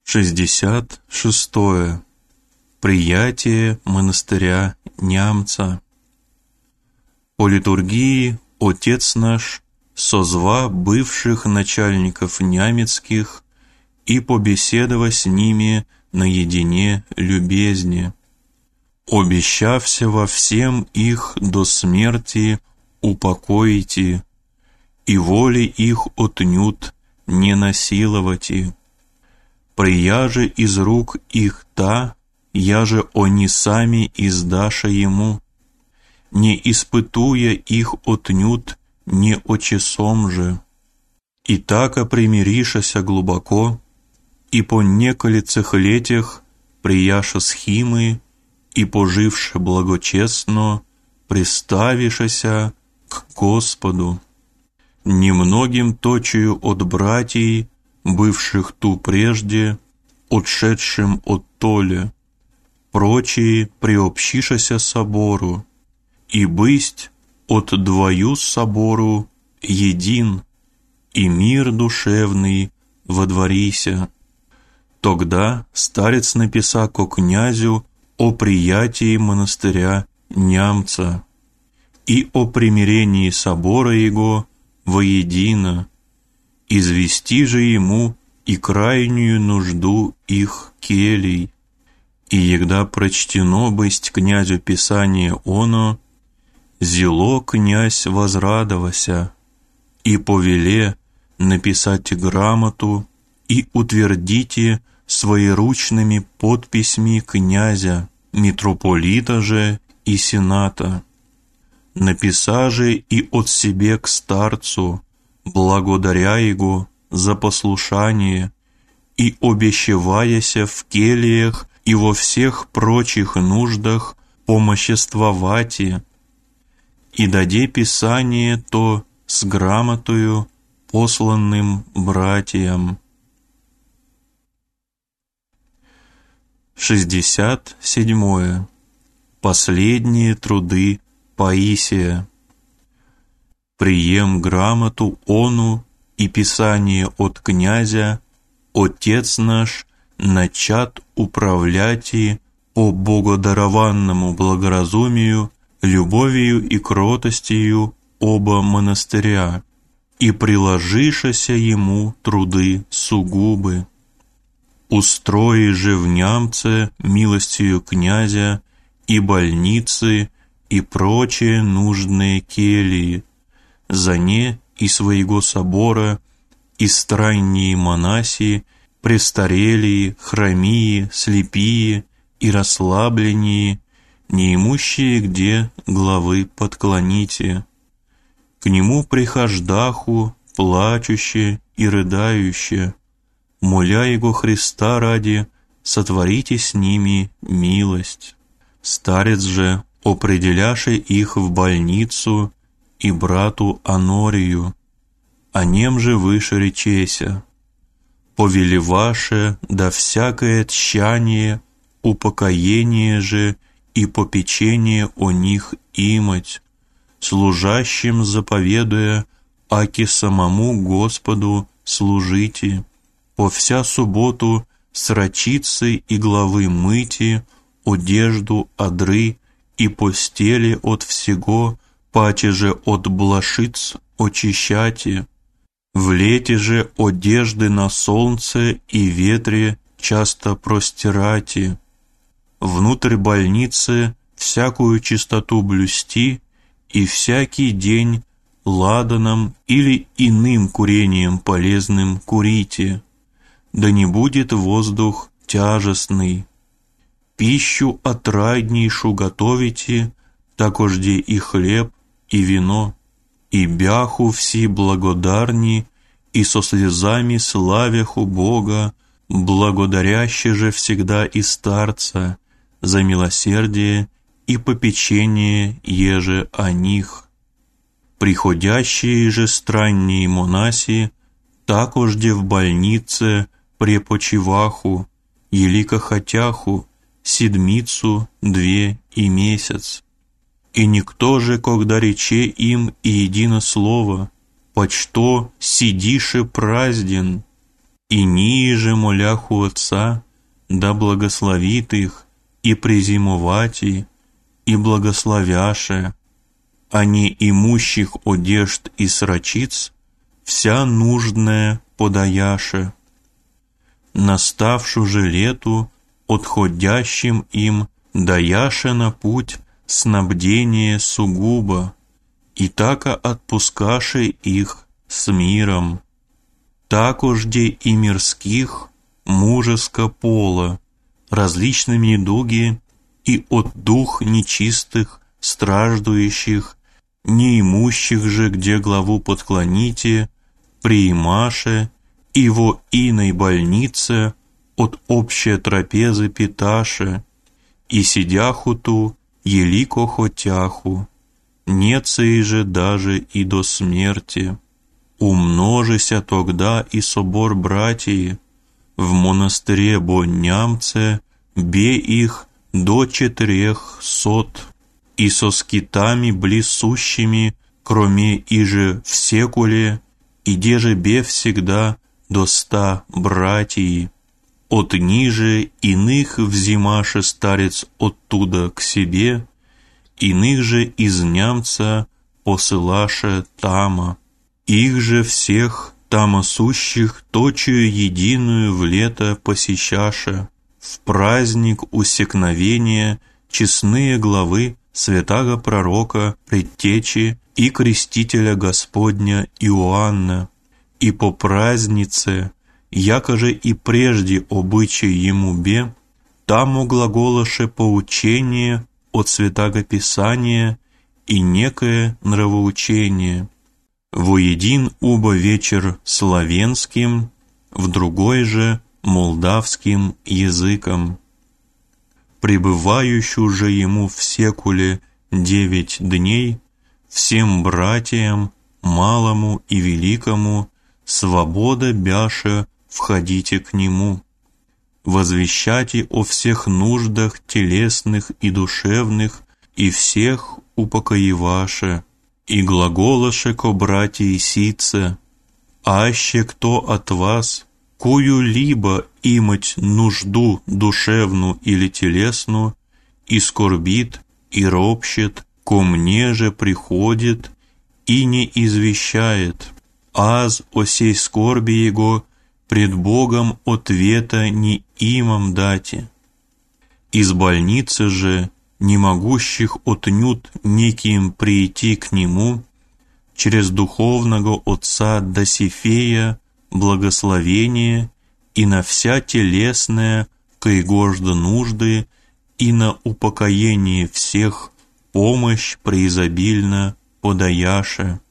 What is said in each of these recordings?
66. Приятие монастыря Нямца. По литургии Отец наш созва бывших начальников нямецких и побеседова с ними наедине любезне, обещався во всем их до смерти упокоите, и воли их отнюдь не насиловати. Прияже из рук их та, яже они сами издаша ему, не испытуя их отнюдь не очесом же. И така примиришася глубоко, и по неколицых летях прияша схимы, и поживше благочестно, приставишася к Господу. Немногим точию от братьей, бывших ту прежде, отшедшим от толе, прочие приобщишася собору, и бысть от двою собору един, и мир душевный водворися. Тогда старец написа ко князю о приятии монастыря Нямца и о примирении собора его воедино, извести же ему и крайнюю нужду их келий. И егда прочтено бысть князю писание оно, зело князь возрадовася, и повеле написать грамоту и утвердите своеручными подписьми князя, митрополита же и сената. Написа же и от себе к старцу, благодаря его за послушание и обещеваяся в келиях и во всех прочих нуждах помоществовати, и даде писание то с грамотою посланным братьям. 67. Последние труды Паисия. Прием грамоту ону и писание от князя, Отец наш начат управляти по богодарованному благоразумию, любовью и кротостью оба монастыря, и приложишася ему труды сугубы. Устрои же в Нямце милостью князя и больницы, и прочие нужные келии, за не и своего собора, и странние монасии, престарелые, хромие, слепие и расслабленные, неимущие где главы подклоните. К нему прихождаху, плачуще и рыдающие, моля его Христа ради, сотворите с ними милость. Старец же определяше их в больницу и брату Анорию, о нем же выше речеся, повелеваше да всякое тщание, упокоение же и попечение о них имать, служащим заповедуя, аки самому Господу служите, по вся субботу срачицы и главы мыти, одежду одры и постели от всего, паче же от блошиц очищати, в лете же одежды на солнце и ветре часто простирати, внутрь больницы всякую чистоту блюсти и всякий день ладаном или иным курением полезным курите, да не будет воздух тяжестный. Пищу отраднейшу готовите, такожде и хлеб, и вино, и бяху все благодарни, и со слезами славяху Бога, благодаряще же всегда и старца за милосердие и попечение еже о них. Приходящие же странние монаси, такожде в больнице препочиваху, елико хотяху, седмицу, 2 и месяц. И никто же, когда рече им и едино слово, почто сидише празден, И ниже моляху Отца, да благословит их, и презимовати, и благословяше, а не имущих одежд и срачиц, вся нужная подаяше. Наставшу же лету, отходящим им, даяше на путь снабдение сугубо, и така отпускаше их с миром. Такожде и мирских, мужеско пола, различными недуги, и от дух нечистых, страждующих, неимущих же, где главу подклоните, приимаше, и во иной больнице от общей трапезы питаше, и сидяху ту, елико хотяху, неце же даже и до смерти. Умножися тогда и собор братии, в монастыре Боннямце, бе их до 400, и со скитами близущими, кроме иже в секуле, и деже бе всегда до 100 братии. От ниже иных взимаше старец оттуда к себе, иных же из Нямца посылаше тама. Их же всех тама сущих точию единую в лето посещаше, в праздник усекновения честные главы святаго пророка, предтечи и крестителя Господня Иоанна, и по празднице, якоже и прежде обычай ему бе, таму глаголаше поучение от святаго Писания и некое нравоучение. Воедин убо вечер славянским, в другой же молдавским языком. Пребывающую же ему в секуле 9 дней, всем братьям, малому и великому, свобода бяше входите к нему. Возвещайте о всех нуждах телесных и душевных, и всех упокоеваше. И глаголаше ко братьи сице, аще кто от вас, кою-либо имать нужду душевну или телесну, и скорбит, и ропщет, ко мне же приходит, и не извещает, аз о сей скорби его пред Богом ответа не имам дати. Из больницы же, не могущих отнюдь неким прийти к нему, через духовного отца Досифея благословение и на вся телесная коегожда нужды и на упокоение всех помощь преизобильно подаяше.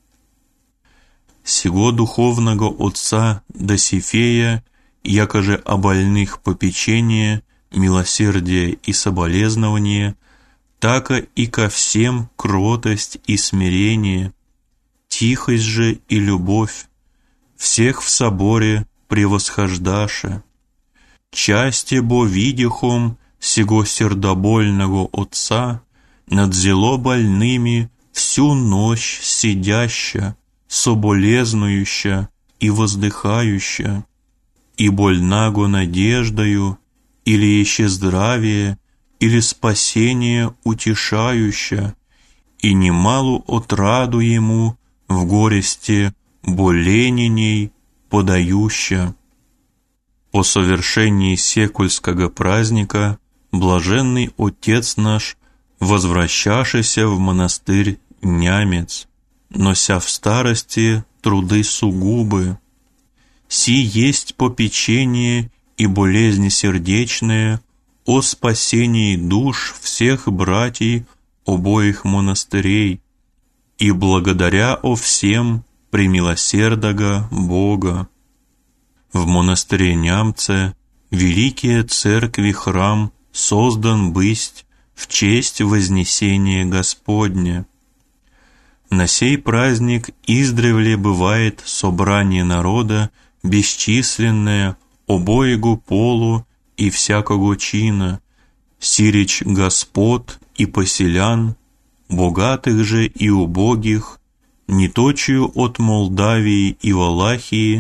Сего духовного отца Досифея, якоже о больных попечение, милосердие и соболезнование, така и ко всем кротость и смирение, тихость же и любовь, всех в соборе превосхождаше. Часте бо видихом сего сердобольного отца надзело больными всю ночь сидяща, соболезнующа и воздыхающа, и больнаго надеждою, или еще здравие, или спасение утешающа, и немалу отраду ему в горести болененей подающа. По совершении секульского праздника блаженный Отец наш, возвращашися в монастырь Нямец, нося в старости труды сугубы. Си есть попечение и болезни сердечные о спасении душ всех братьев обоих монастырей, и благодаря о всем премилосердого Бога. В монастыре Нямце великие церкви храм создан бысть в честь вознесения Господня. На сей праздник издревле бывает собрание народа бесчисленное обоего полу и всякого чина, сирич господ и поселян, богатых же и убогих, не точию от Молдавии и Валахии,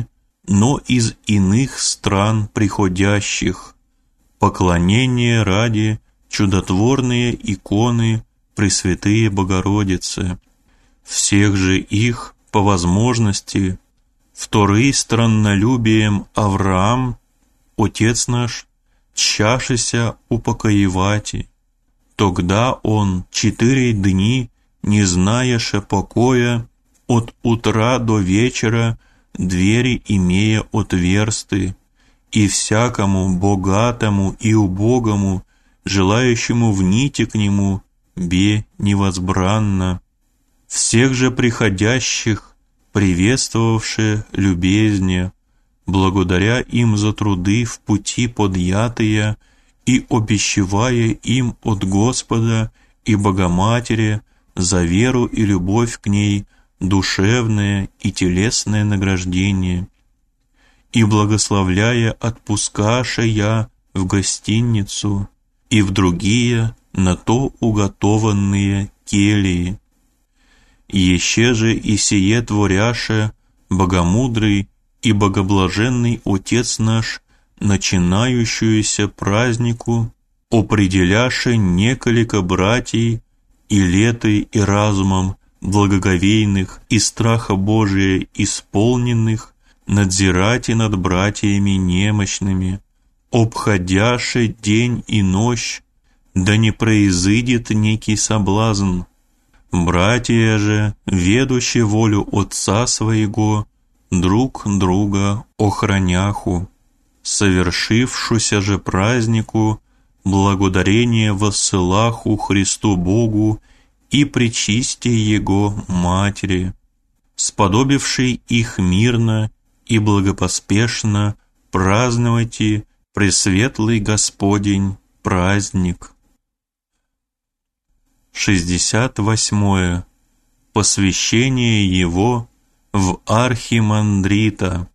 но из иных стран приходящих, поклонение ради чудотворные иконы Пресвятые Богородицы. Всех же их, по возможности, вторый страннолюбием Авраам, Отец наш, чашися упокоевати. Тогда он 4 дни, не знаяше покоя, от утра до вечера двери имея отверсты, и всякому богатому и убогому, желающему вните к нему, бе невозбранно. Всех же приходящих, приветствовавши любезне, благодаря им за труды в пути подъятые и обещевая им от Господа и Богоматери за веру и любовь к ней душевное и телесное награждение, и благословляя отпускаша я в гостиницу и в другие на то уготованные келии. Еще же и сие творяше богомудрый и богоблаженный Отец наш, начинающуюся празднику, определяше неколика братьей и летой и разумом благоговейных и страха Божия исполненных, надзирайте над братьями немощными, обходяше день и ночь, да не произыдет некий соблазн. Братья же, ведущие волю Отца Своего, друг друга охраняху, совершившуся же празднику, благодарение воссылаху Христу Богу и пречисти Его Матери, сподобившей их мирно и благопоспешно праздновать пресветлый Господень праздник. 68. Посвящение его в архимандрита.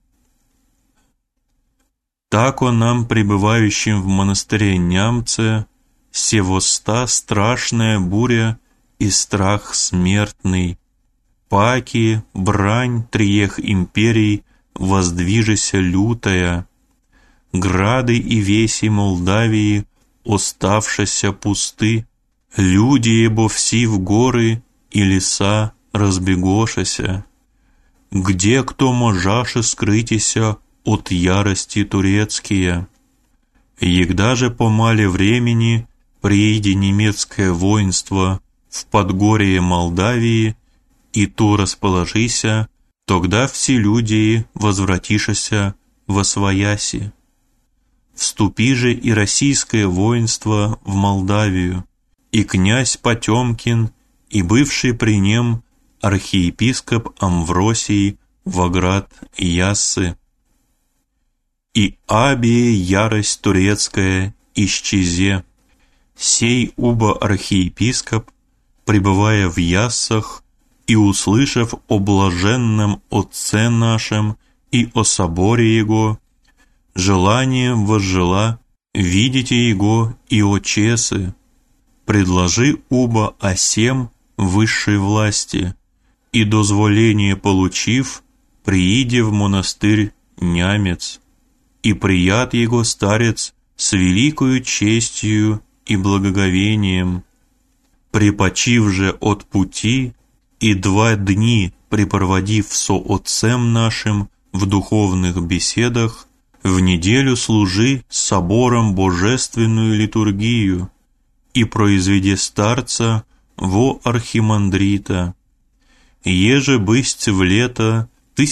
Тако нам, пребывающим в монастыре Нямце, севоста страшная буря и страх смертный, паки, брань триех империй воздвижеся лютая, грады и веси Молдавии оставшися пусты, люди ебо все в горы и леса разбегошася, где кто можаше скрытися от ярости турецкие. Егда же по мале времени прииде немецкое воинство в подгорье Молдавии, и то расположися, тогда все люди возвратишася восвояси. Вступи же и российское воинство в Молдавию, и князь Потемкин, и бывший при нем архиепископ Амвросий во град Яссы. И абие ярость турецкая исчезе. Сей убо архиепископ, пребывая в Яссах и услышав о блаженном Отце нашем и о соборе Его, желанием возжела видите Его и о чесы, предложи убо о сем высшей власти, и дозволение получив, прииде в монастырь Нямец, и прият его старец с великою честью и благоговением. Припочив же от пути и 2 дни препроводив со Отцем нашим в духовных беседах, в неделю служи собором божественную литургию и произведи старца во архимандрита, еже бысть в лето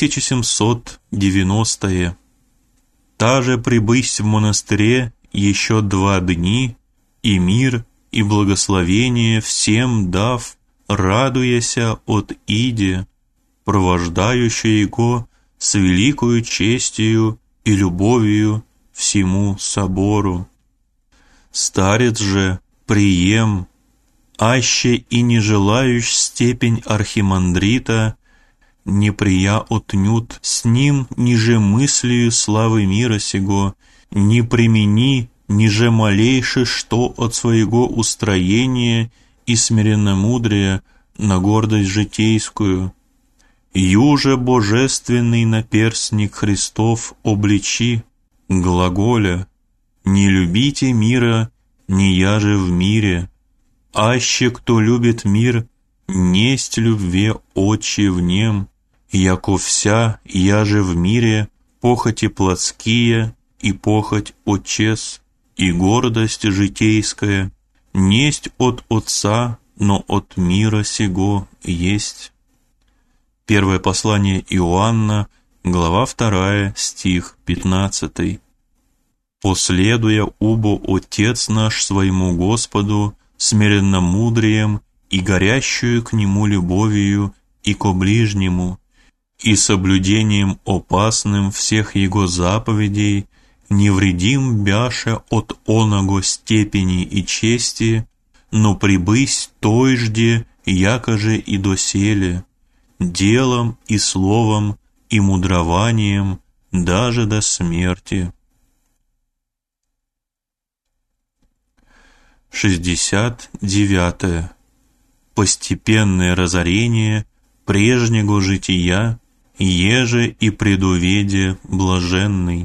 1790-е. Та же прибысь в монастыре еще 2 дни, и мир, и благословение всем дав, радуяся от иде, провождающей его с великою честью и любовью всему собору. Старец же прием, аще и не желающ степень архимандрита, не прия отнюдь с ним ниже мыслью славы мира сего, не примени ниже малейше что от своего устроения и смиренномудрия на гордость житейскую, Юже божественный наперстник Христов обличи, глаголя: «Не любите мира, не я же в мире, аще кто любит мир, несть любве отче в нем, яко вся я же в мире, похоти плотские и похоть отчес, и гордость житейская, несть от Отца, но от мира сего есть». Первое послание Иоанна, глава 2, стих 15. «Последуя убо Отец наш своему Господу смиренномудрием и горящую к Нему любовью и ко ближнему, и соблюдением опасным всех Его заповедей, невредим бяше от оного степени и чести, но прибысь той жде, якоже и доселе, делом и словом и мудрованием даже до смерти». 69. Постепенное разорение прежнего жития, еже и предуведе блаженный.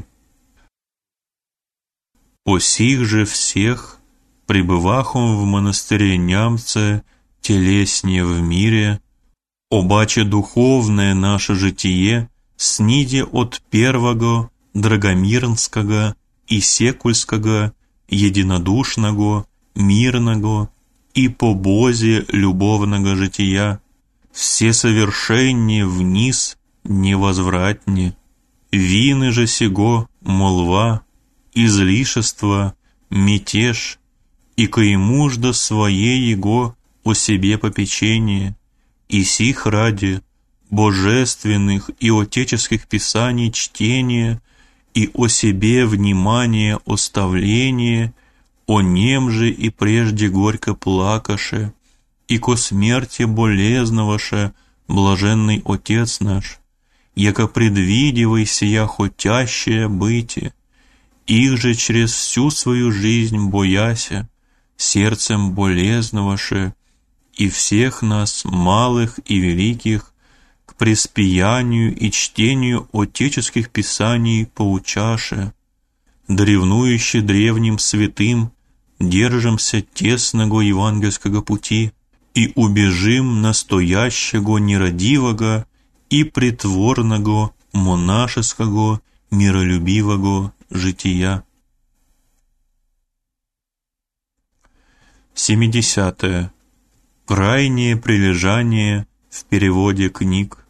По сих же всех, пребывахом в монастыре Нямце, телеснее в мире, обаче духовное наше житие сниде от первого драгомирнского и секульского, единодушного, мирного и по Бозе любовного жития, все совершеннее вниз невозвратне. Вины же сего молва, излишество, мятеж, и коимужда своей его о себе попечение, и сих ради божественных и отеческих писаний чтения, и о себе внимание оставление, о нем же и прежде горько плакаше, и ко смерти болезноваше, блаженный Отец наш, яко предвидивай сия хотящее быти, их же через всю свою жизнь бояся, сердцем болезноваше, и всех нас, малых и великих, к преспиянию и чтению отеческих писаний поучаше, древнующе древним святым, держимся тесного евангельского пути и убежим настоящего нерадивого и притворного монашеского миролюбивого жития. 70. Крайнее прилежание в переводе книг.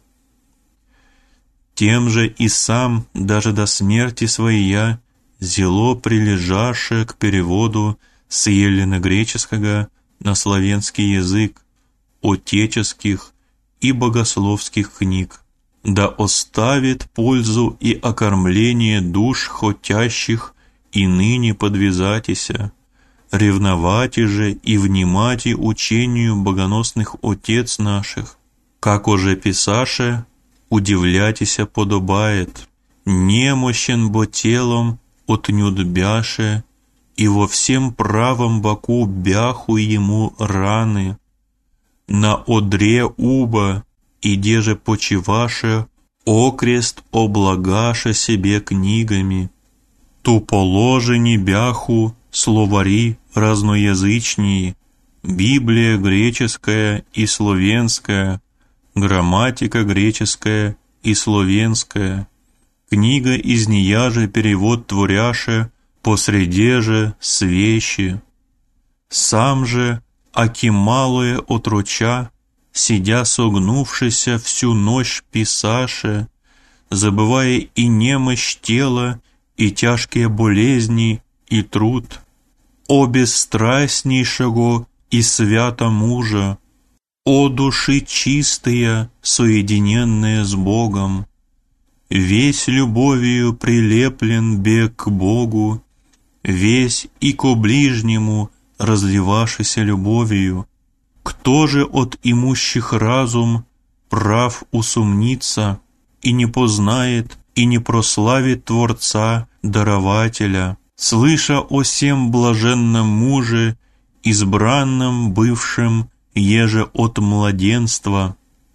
Тем же и сам даже до смерти своей зело прилежаше к переводу с елено-греческого на славянский язык отеческих и богословских книг, да оставит пользу и окормление душ хотящих и ныне подвязатися, ревновати же и внимати учению богоносных отец наших, как уже писаше, удивлятися подобает, немощен бо телом отнюдь бяше, и во всем правом боку бяху ему раны, на одре уба, иде же почиваше, окрест облагаше себе книгами, ту положени бяху словари разноязычнии, Библия греческая и словенская, грамматика греческая и словенская, книга из нея же перевод творяше, посреде же свещи. Сам же, аки малое отроча, сидя согнувшися всю ночь писаше, забывая и немощь тела, и тяжкие болезни, и труд, о бесстрастнейшего и свято мужа, о души чистые, соединенные с Богом, весь любовью прилеплен бег к Богу, весь и ко ближнему разливашися любовью. Кто же от имущих разум прав усомниться и не познает и не прославит Творца, Дарователя, слыша о сем блаженном муже, избранном бывшем, еже от младенства?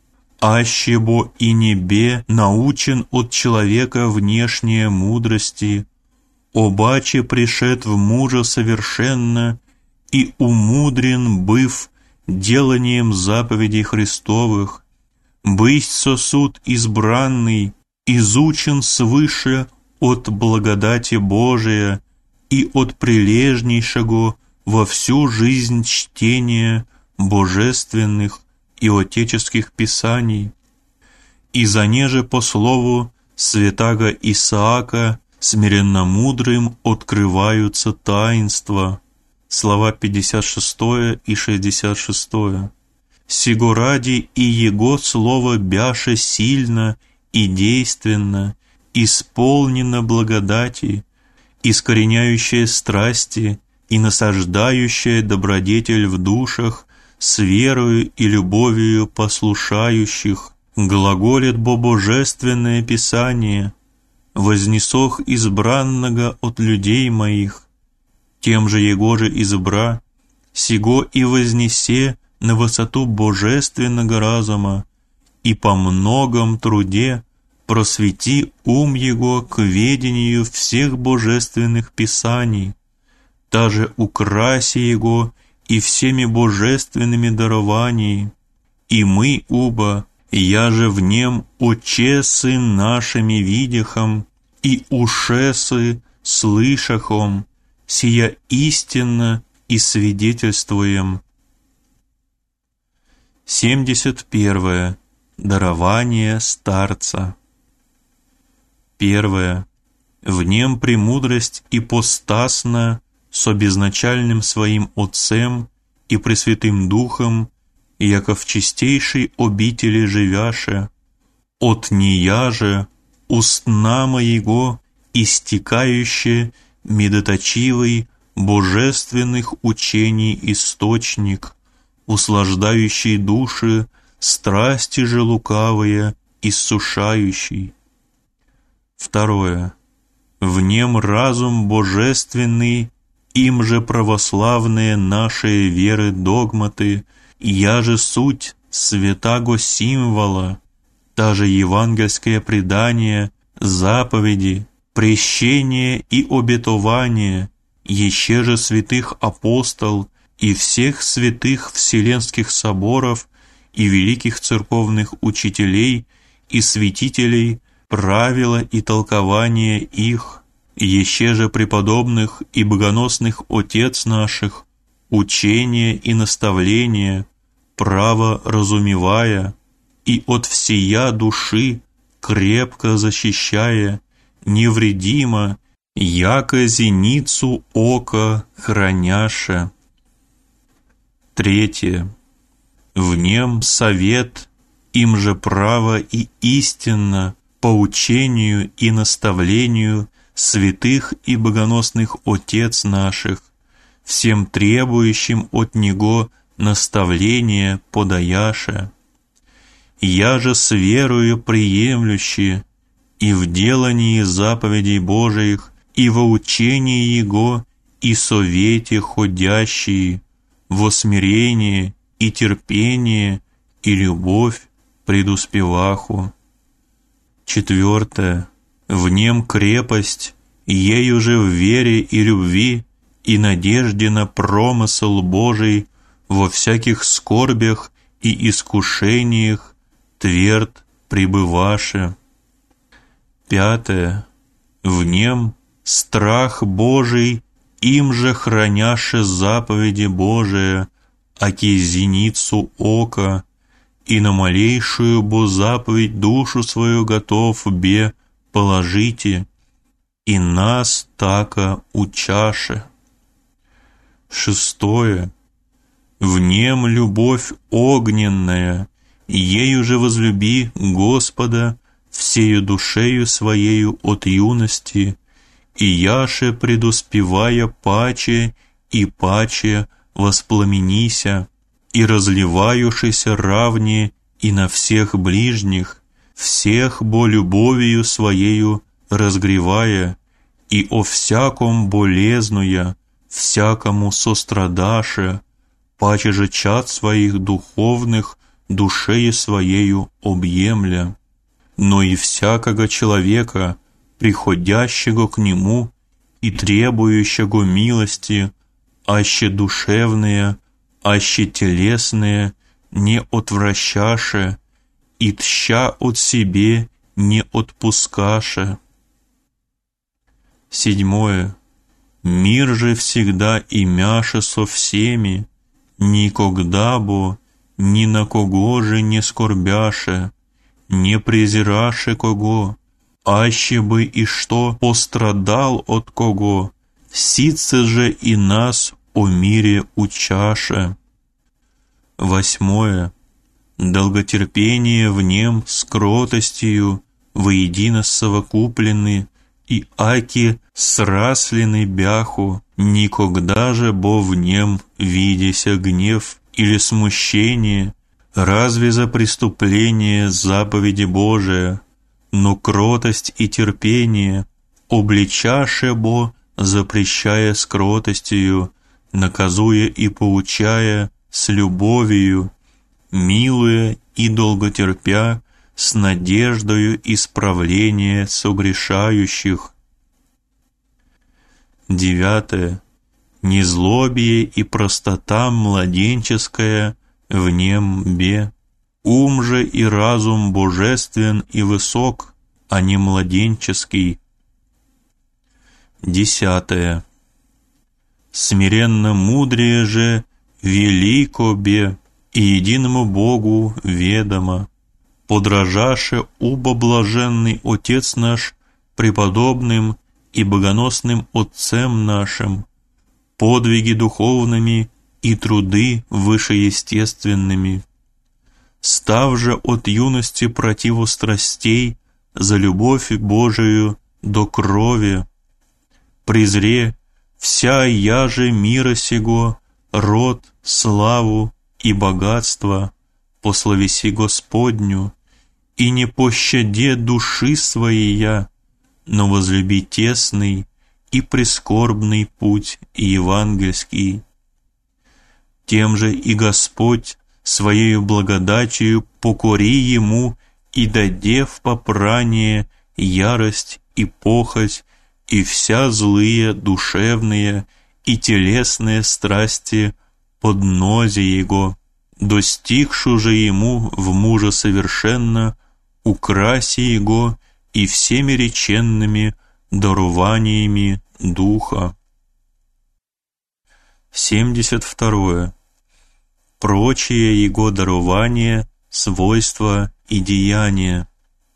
аще бо и небе научен от человека внешнее мудрости, обаче пришед в мужа совершенно и умудрен, быв деланием заповедей Христовых, быть сосуд избранный, изучен свыше от благодати Божия и от прилежнейшего во всю жизнь чтения божественных и отеческих писаний, и занеже по слову святаго Исаака смиренно-мудрым открываются таинства. Слова 56 и 66. Сего ради и его слово бяше сильно и действенно, исполнено благодати, искореняющее страсти и насаждающее добродетель в душах, с верою и любовью послушающих, глаголит бо божественное Писание, вознесох избранного от людей моих, тем же его же избра, сего и вознесе на высоту божественного разума, и по многом труде просвети ум его к ведению всех божественных писаний, даже украси его и всеми божественными дарованиями, и мы оба, я же в нем очесы нашими видяхом и ушесы слышахом, сия истинно и свидетельствуем. 71. Дарование старца. 1. В нем премудрость ипостасна со безначальным своим Отцем и Пресвятым Духом, яко в чистейшей обители живяше, от нея же устна моего истекающий медоточивый божественных учений источник, услаждающий души, страсти же лукавые, иссушающий. 2. В нем разум божественный, им же православные наши веры догматы, я же суть святаго символа, та же евангельское предание, заповеди, прещение и обетование, еще же святых апостол и всех святых вселенских соборов и великих церковных учителей и святителей, правила и толкования их, еще же преподобных и богоносных отец наших, учение и наставление, право разумевая, и от всея души крепко защищая, невредимо, яко зеницу ока храняше. 3. В нем совет, им же право и истинно, по учению и наставлению святых и богоносных отец наших, всем требующим от него наставления подаяше. Я же с верою приемлющий, и в делании заповедей Божиих, и во учении Его, и совете ходящие, во смирении и терпение, и любовь предуспеваху. 4. В нем крепость, ею же в вере и любви, и надежде на промысл Божий во всяких скорбях и искушениях тверд пребываше. 5. В нем страх Божий, им же храняше заповеди Божия, аки зеницу ока, и на малейшую бо заповедь душу свою готов бе положите, и нас така учаше. 6. В нем любовь огненная, ею же возлюби Господа всею душею своею от юности, и яше предуспевая паче и паче воспламенися, и разливающийся равне и на всех ближних, всех бо любовью своею разгревая, и о всяком болезнуя, всякому сострадаше, паче же чад своих духовных душею своею объемля, но и всякого человека, приходящего к Нему и требующего милости, аще душевные, аще телесные, не отвращаше, и тща от себе не отпускаше. 7. Мир же всегда имяше со всеми, никогда бо ни на кого же не скорбяше, не презираше кого, аще бы и что пострадал от кого, сице же и нас о мире учаше. 8. Долготерпение в нем с кротостью воедино совокуплены, и аки сраслены бяху, никогда же бо в нем видеся гнев или смущение, разве за преступление заповеди Божия, но кротость и терпение обличаше бо, запрещая с кротостью, наказуя и поучая с любовью, милуя и долготерпя, с надеждою исправления согрешающих. 9. Незлобие и простота младенческая в нем бе. Ум же и разум божествен и высок, а не младенческий. 10. Смиренно мудрее же велико бе, и единому Богу ведомо. Подражаше убо блаженный Отец наш преподобным и богоносным Отцем нашим, подвиги духовными и труды вышеестественными. Став же от юности противу страстей за любовь Божию до крови, презре вся яже мира сего, род, славу и богатство, по словеси Господню, и не пощаде души своей, но возлюби тесный и прискорбный путь евангельский. Тем же и Господь своею благодатью покори ему и даде в попрание ярость и похоть и вся злые душевные и телесные страсти под нозе его, достигшу же ему в мужа совершенно, украси его и всеми реченными дарованиями Духа. 72. Прочие его дарования, свойства и деяния.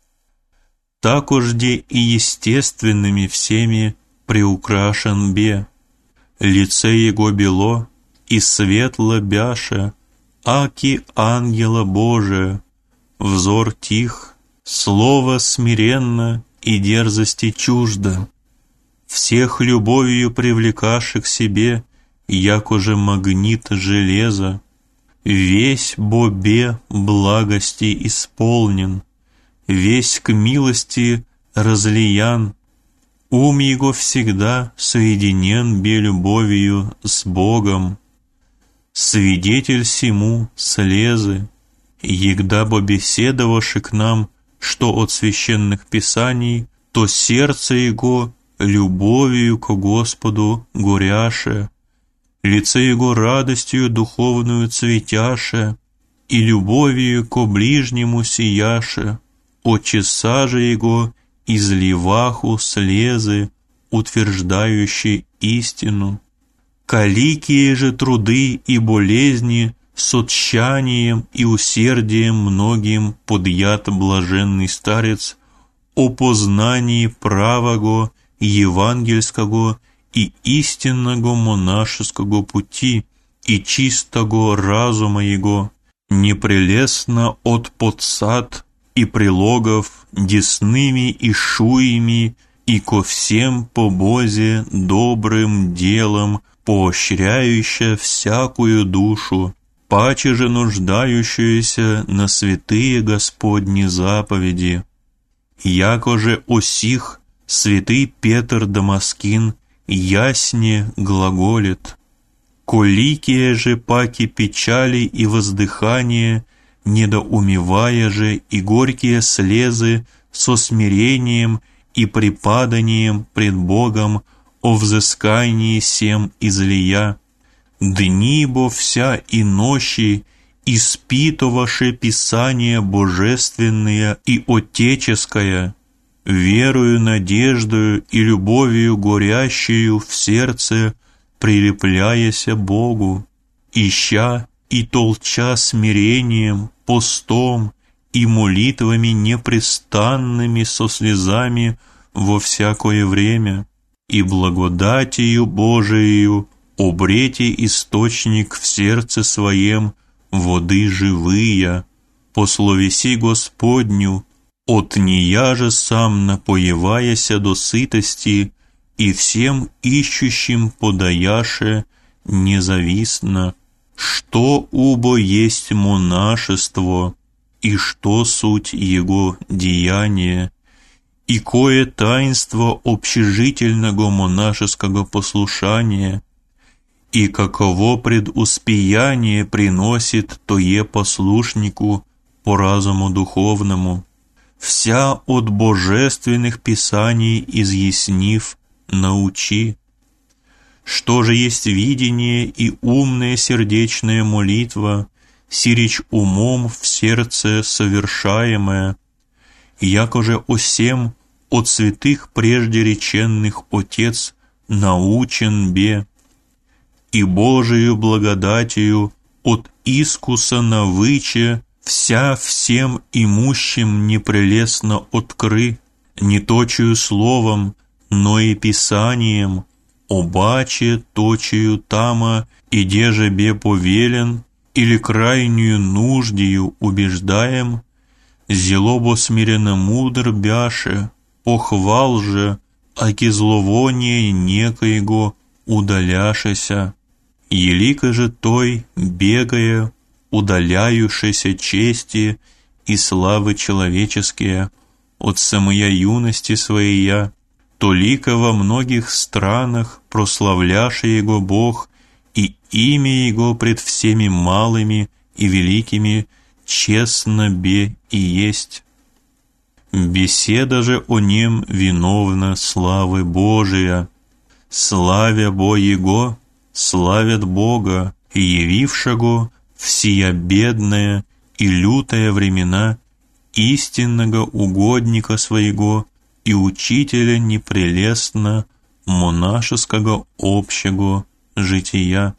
Такожде и естественными всеми приукрашен бе, лице его бело и светло бяше, аки ангела Божия, взор тих, слово смиренно и дерзости чуждо, всех любовью привлекаши к себе, яко же магнит железа, весь бобе благости исполнен, весь к милости разлиян, ум его всегда соединен бе любовью с Богом. Свидетель сему слезы, егда бо беседовавши к нам, что от священных писаний, то сердце его любовью к Господу горяше, лице его радостью духовную цветяше, и любовью ко ближнему сияше, от часа же его изливаху слезы, утверждающие истину. Каликие же труды и болезни с отчаянием и усердием многим подъят блаженный старец о познании правого, евангельского и истинного монашеского пути и чистого разума его, непрелестно от подсад и прилогов десными и шуями и ко всем по Бозе добрым делам поощряющая всякую душу, паче же нуждающуюся на святые Господни заповеди. Яко же о сих святый Петр Дамаскин ясне глаголит: «Коликие же паки печали и воздыхание недоумевая же и горькие слезы со смирением и припаданием пред Богом о взыскании сем излия, дни бо вся и ночи испитываше Писание божественное и отеческое, верою, надеждою и любовью горящую в сердце, прилепляяся Богу, ища и толча смирением, постом и молитвами непрестанными со слезами во всякое время, и благодатью Божией обрете источник в сердце своем воды живые, по словеси Господню, от нея же сам напоеваяся до сытости, и всем ищущим подаяше независно, что убо есть монашество, и что суть его деяния, и кое таинство общежительного монашеского послушания, и каково предуспеяние приносит тое послушнику по разуму духовному, вся от божественных писаний изъяснив, научи. Что же есть видение и умная сердечная молитва, сирич умом в сердце совершаемая, якоже о сем от святых прежде реченных Отец научен бе, и Божию благодатью от искуса навыче вся всем имущим непрелестно откры, не точию словом, но и писанием, обаче точию тама, иде же бе повелен, или крайнюю нуждию убеждаем, зелобо смиренно мудр бяше, похвал же, аки зловоние некоего удаляшеся, елика же той, бегая, удаляющейся чести и славы человеческие от самая юности своей, толика во многих странах прославляше Его Бог и имя Его пред всеми малыми и великими честно бе и есть. Беседа же о нем виновна славы Божия, славя Бо Его, славят Бога, явившего в сия бедная и лютая времена истинного угодника своего и учителя непрелестно монашеского общего жития.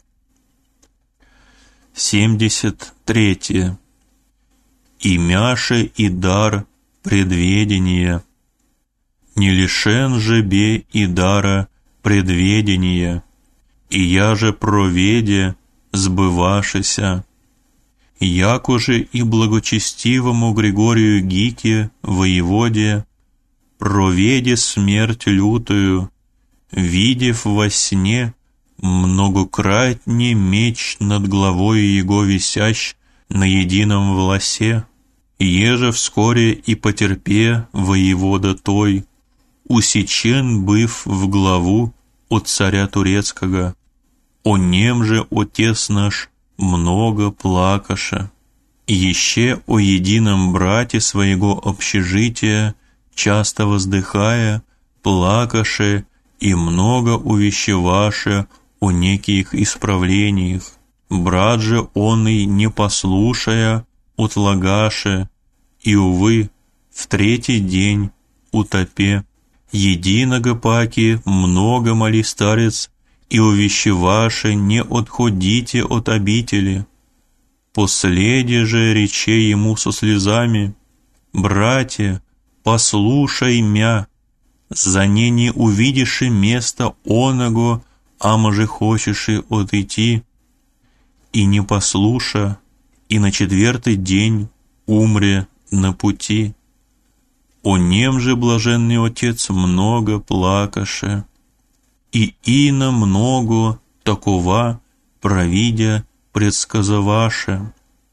73. Имяше и дар предведения. Не лишен же бе и дара предведения, и я же проведе сбывашися, якоже и благочестивому Григорию Гике, воеводе, проведе смерть лютую, видев во сне многократне меч над главою его висящ на едином волосе, еже вскоре и потерпе воевода той, усечен быв в главу от царя турецкого, о нем же отец наш много плакаша, еще о едином брате своего общежития, часто воздыхая, плакаше и много увещеваше о неких исправлениях. Брат же он и не послушая, отлагаше, и, увы, в третий день утопе. Единого паки много моли старец, и увещеваше не отходите от обители. Последе же рече ему со слезами: «Братья, послушай мя, за не не увидишь места оного, а може хочешь и отойти». И не послуша, и на четвертый день умре на пути. О нем же блаженный отец много плакаше, и ино много такова провидя предсказаваше.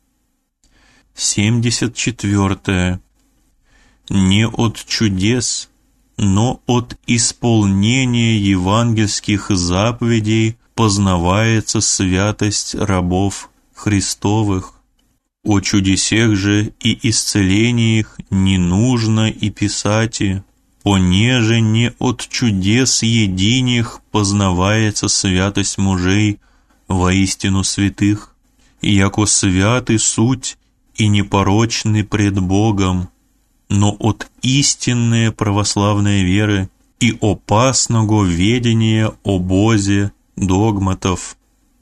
74. Не от чудес, но от исполнения евангельских заповедей познавается святость рабов Христовых. О чудесех же и исцелениях не нужно и писати, понеже не от чудес единих познавается святость мужей воистину святых, яко святы суть и непорочны пред Богом, но от истинной православной веры и опасного ведения о Бозе догматов,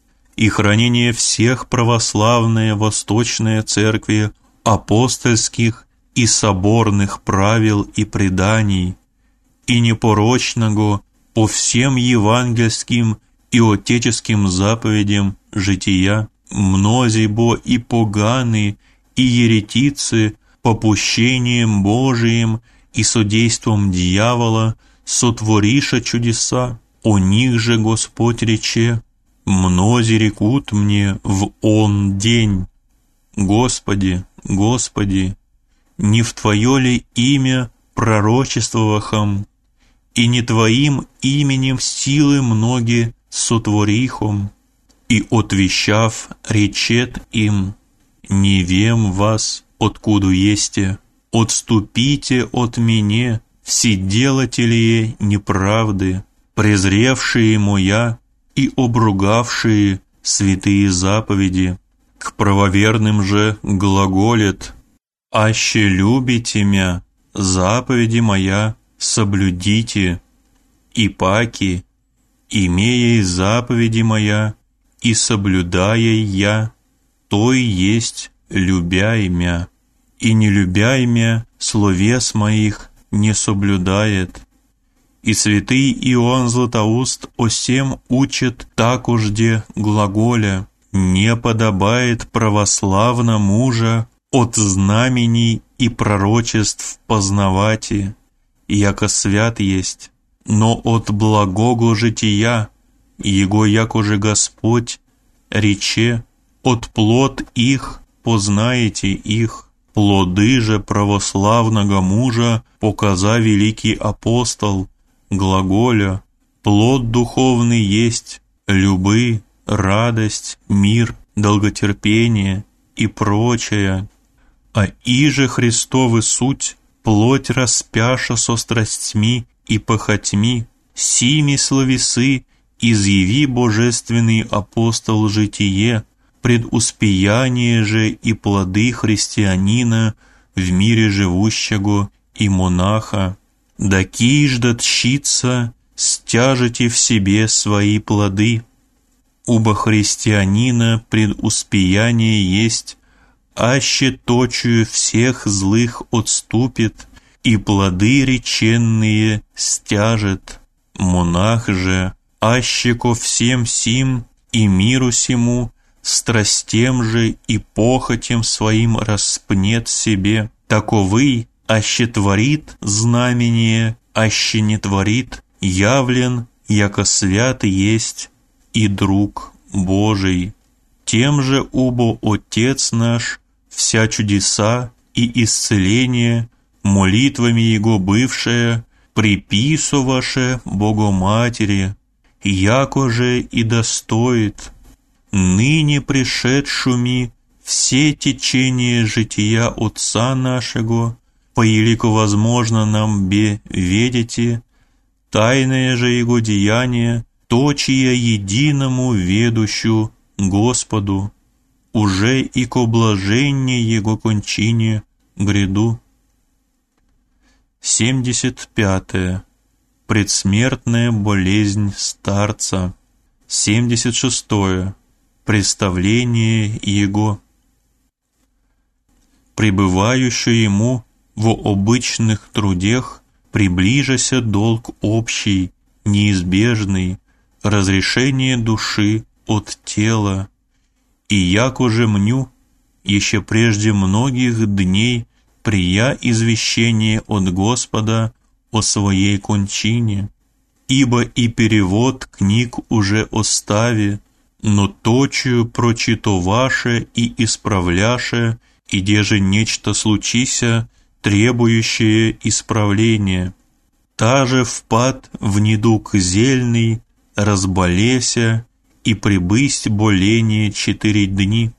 и хранение всех православной Восточной Церкви апостольских и соборных правил и преданий, и непорочного по всем евангельским и отеческим заповедям жития, мнози бо и поганы, и еретицы попущением Божиим и содейством дьявола сотвориша чудеса, о них же Господь рече: «Мнози рекут мне в он день: Господи, Господи, не в Твое ли имя пророчествовахом, и не Твоим именем силы многие сотворихом?» И отвещав, речет им: «Не вем вас, откуда есте, отступите от меня, вседелатели неправды, презревшие моя и обругавшие святые заповеди. К правоверным же глаголет: аще любите мя, заповеди моя соблюдите, и паки, имея заповеди моя, и соблюдая я, то и есть любя мя, и не любя мя, словес моих не соблюдает». И святый Иоанн Златоуст о сем учит такожде глаголя: «Не подобает православно мужа от знамений и пророчеств познавати, яко свят есть, но от благого жития, его якоже Господь рече: от плод их познаете их». Плоды же православного мужа показа великий апостол, глаголя: плод духовный есть любы, радость, мир, долготерпение и прочее. А иже Христовы суть, плоть распяша со страстьми и похотьми, сими словесы изъяви божественный апостол житие, предуспеяние же и плоды христианина в мире живущего и монаха. Да кижда тщится, стяжете в себе свои плоды, убо христианина предуспеяние есть, аще точую всех злых отступит, и плоды реченные стяжет. Монах же, аще ко всем сим и миру сему, страстем же и похотям своим распнет себе, таковый, аще творит знамение, аще не творит, явлен, яко свят есть и друг Божий. Тем же убо Отец наш вся чудеса и исцеление молитвами Его бывшее приписываше Богоматери, яко же и достоит ныне пришедшими все течения жития Отца нашего, поелико возможно нам бе ведите, тайное же Его деяние, точия единому ведущу Господу, уже и ко блаженне Его кончине гряду. 75. Предсмертная болезнь старца. 76. Представление Его. Пребывающий ему в обычных трудах, приближася долг общий, неизбежный, разрешение души от тела, и яко же мню, еще прежде многих дней, прия извещение от Господа о своей кончине, ибо и перевод книг уже остави, но точию прочитоваше и исправляше, и деже нечто случися, требующее исправления. Та же впад в недуг зельный, разболеся, и прибысть боление 4 дни.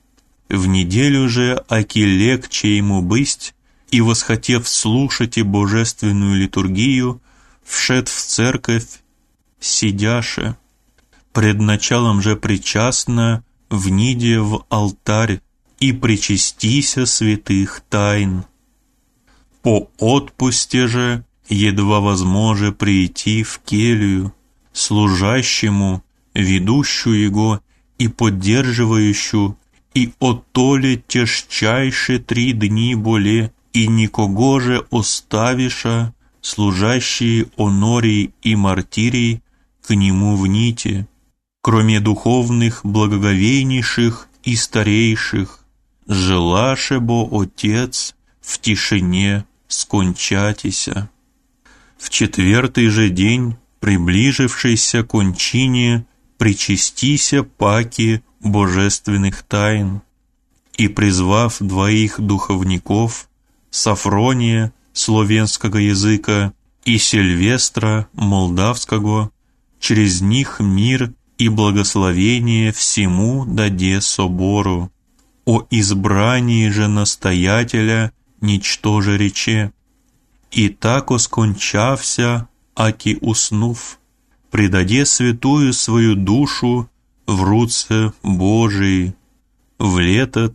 В неделю же, аки легче ему бысть, и, восхотев слушать и божественную литургию, вшед в церковь, сидяше. Пред началом же причастно вниде в алтарь и причастися святых тайн. По отпусте же едва возможе прийти в келью, служащему, ведущую его и поддерживающую, и отоле тяжчайше 3 дни боле, и никого же оставиша, служащие онорий и мартирий, к нему вните, кроме духовных благоговейнейших и старейших, желаше бо Отец в тишине скончатися. В 4-й же день, приближившийся к кончине, причастися паки божественных тайн, и, призвав 2 духовников, Сафрония, словенского языка, и Сильвестра, молдавского, через них мир и благословение всему даде собору. О избрании же настоятеля ничтоже рече. И тако скончався, аки уснув, предаде святую свою душу в руце Божией в лето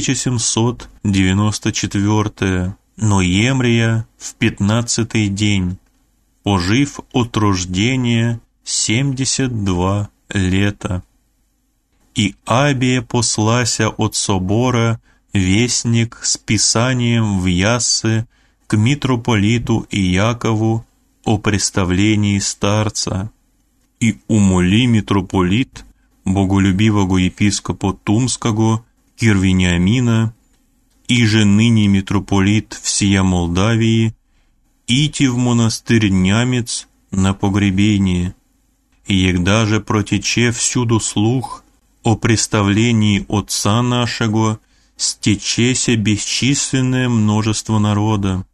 1794 ноемрия в 15-й день, пожив от рождения 72 лета. И Абия послася от собора вестник с писанием в Яссы к митрополиту Иакову о представлении старца. И умоли митрополит боголюбивого епископа Тумского Кир-Вениамина, и же ныне митрополит всея Молдавии, идти в монастырь Нямец на погребение, и егда же протече всюду слух о представлении Отца нашего, стечеся бесчисленное множество народа,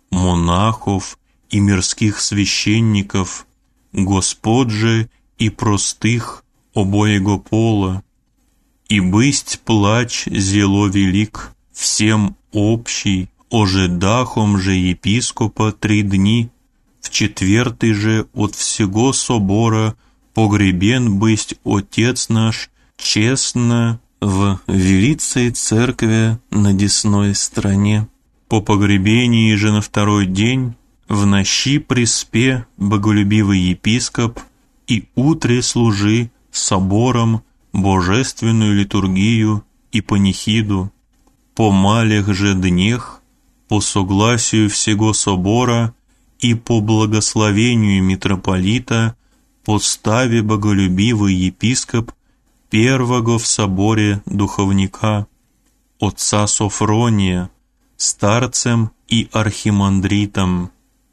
монахов и мирских священников, господ же и простых обоего пола, и бысть плач зело велик, всем общий, ожидахом же епископа 3 дни, в 4-й же от всего собора погребен бысть Отец наш честно в Велицей церкви на десной стороне. По погребении же на 2-й день в нощи приспе боголюбивый епископ и утре служи собором божественную литургию и панихиду. По малых же днях, по согласию всего собора и по благословению митрополита, постави боголюбивый епископ первого в соборе духовника, отца Софрония, старцем и архимандритом,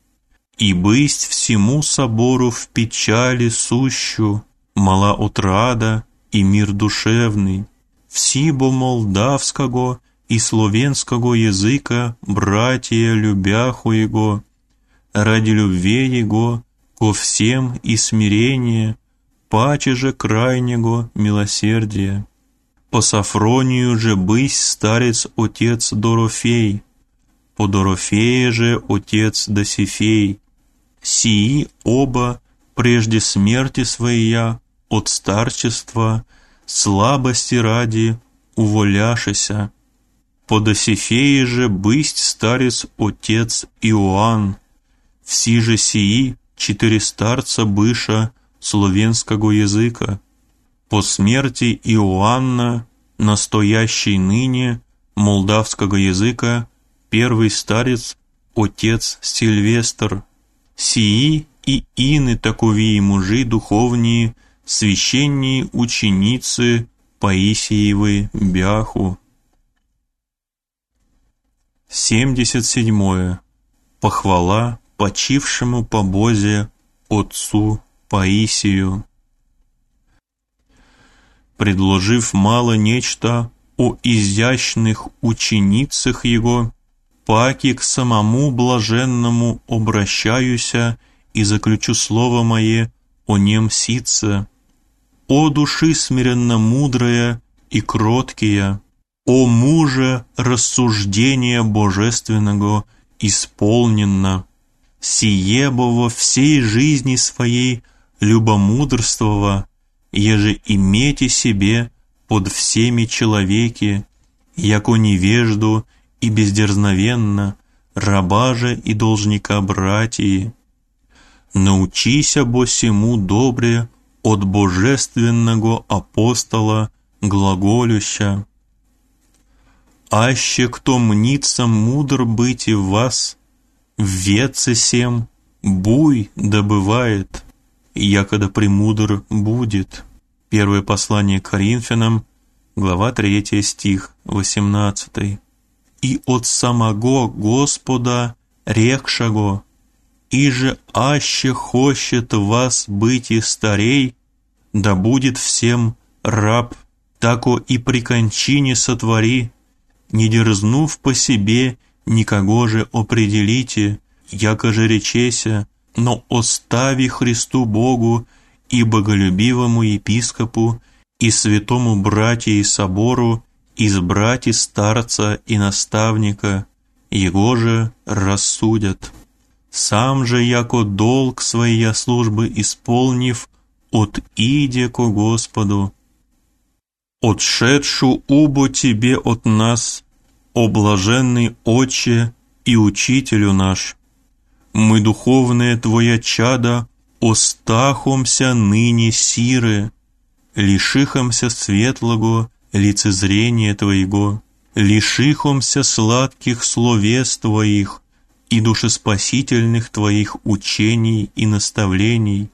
и бысть всему собору в печали сущу, мала отрада и мир душевный, всибо молдавского и словенского языка братья любяху его, ради любви его ко всем и смирения, паче же крайнего милосердия. По Сафронию же бысь старец отец Дорофей, по Дорофее же отец Досифей. Сии оба прежде смерти своя от старчества слабости ради уволяшися. По Досифее же бысть старец отец Иоанн. Все же сии 4 старца быша словенского языка. По смерти Иоанна, настоящий ныне молдавского языка, 1 старец отец Сильвестр. Сии и ины таковые мужи духовные, священные ученицы Паисиевы бяху. 77. Похвала почившему по Бозе отцу Паисию. Предложив мало нечто о изящных ученицах его, паки к самому блаженному обращаюся и заключу слово мое о нем сице. О души смиренно мудрая и кроткие, О муже рассуждения божественного исполненно, сие бо во всей жизни своей любомудрствова, еже имейте себе под всеми человеки, яко невежду и бездерзновенно, раба же и должника братьи. Научися бо сему добре от божественного апостола глаголюща. Аще кто мнится мудр быть и в вас, в веце сем буй добывает, якода премудр будет. Первое послание к Коринфянам, глава 3, стих 18. И от самого Господа рекшаго, иже аще хочет вас быть и старей, да будет всем раб, тако и при кончине сотвори, не дерзнув по себе, никого же определите, яко же речеся, но остави Христу Богу и боголюбивому епископу и святому братья и собору избрать и старца и наставника, его же рассудят. Сам же, яко долг своей службы исполнив, отиде ко Господу. Отшедшу убо тебе от нас, о блаженный Отче и Учителю наш. Мы духовное Твоя чада, остахомся ныне сиры, лишихомся светлого лицезрения Твоего, лишихомся сладких словес Твоих и душеспасительных Твоих учений и наставлений.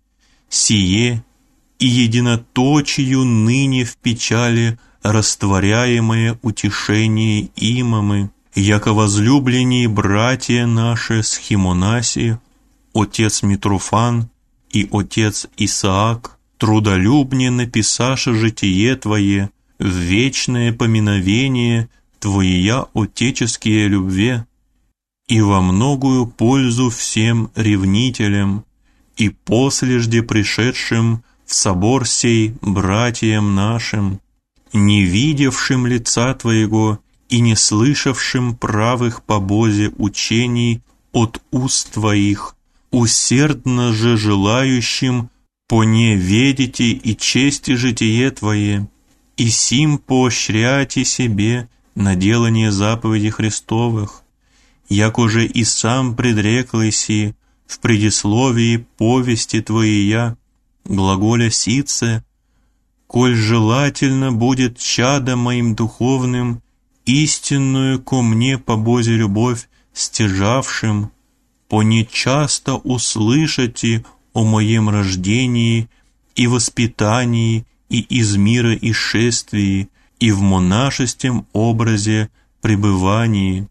Сие и единоточию ныне в печали растворяемое утешение имамы, яко возлюбленные братья наши Схимонаси, отец Митрофан и отец Исаак, трудолюбне написаше житие Твое в вечное поминовение Твоя отеческие любве и во многую пользу всем ревнителям и послежде пришедшим в собор сей братьям нашим, не видевшим лица Твоего и не слышавшим правых по Бозе учений от уст Твоих, усердно же желающим по не ведите и чести житие Твое, и сим поощряйте себе на делание заповедей Христовых, яко же и сам предреклыси в предисловии повести Твоей глаголя сице, коль желательно будет чадо моим духовным, истинную ко мне по Бозе любовь стяжавшим, по нечасто услышати о моем рождении и воспитании и из мира исшествии, и в монашествем образе пребывании.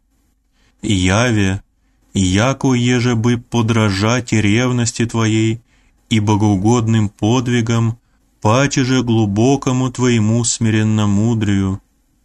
Яве, яко еже бы подражать ревности Твоей и богоугодным подвигам, паче же глубокому Твоему смиренномудрию.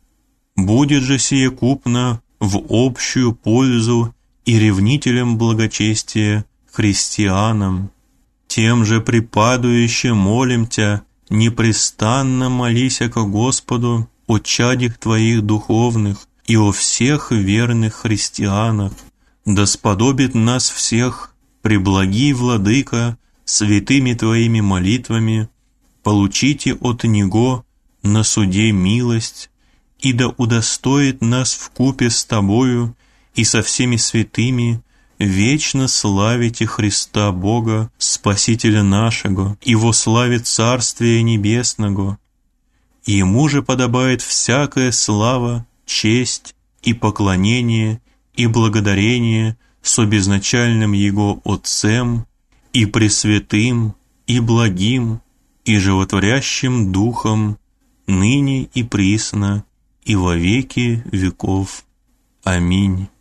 Будет же сие купно в общую пользу и ревнителям благочестия христианам. Тем же припадующе молим Тя, непрестанно молися ко Господу о чадях Твоих духовных и о всех верных христианах, да сподобит нас всех, преблагий Владыка, святыми Твоими молитвами, получите от Него на суде милость, и да удостоит нас вкупе с Тобою и со всеми святыми вечно славите Христа Бога, Спасителя нашего, и во славе Царствия Небесного. Ему же подобает всякая слава, честь и поклонение и благодарение с обезначальным Его Отцем и Пресвятым и Благим и Животворящим Духом, ныне и присно и во веки веков. Аминь.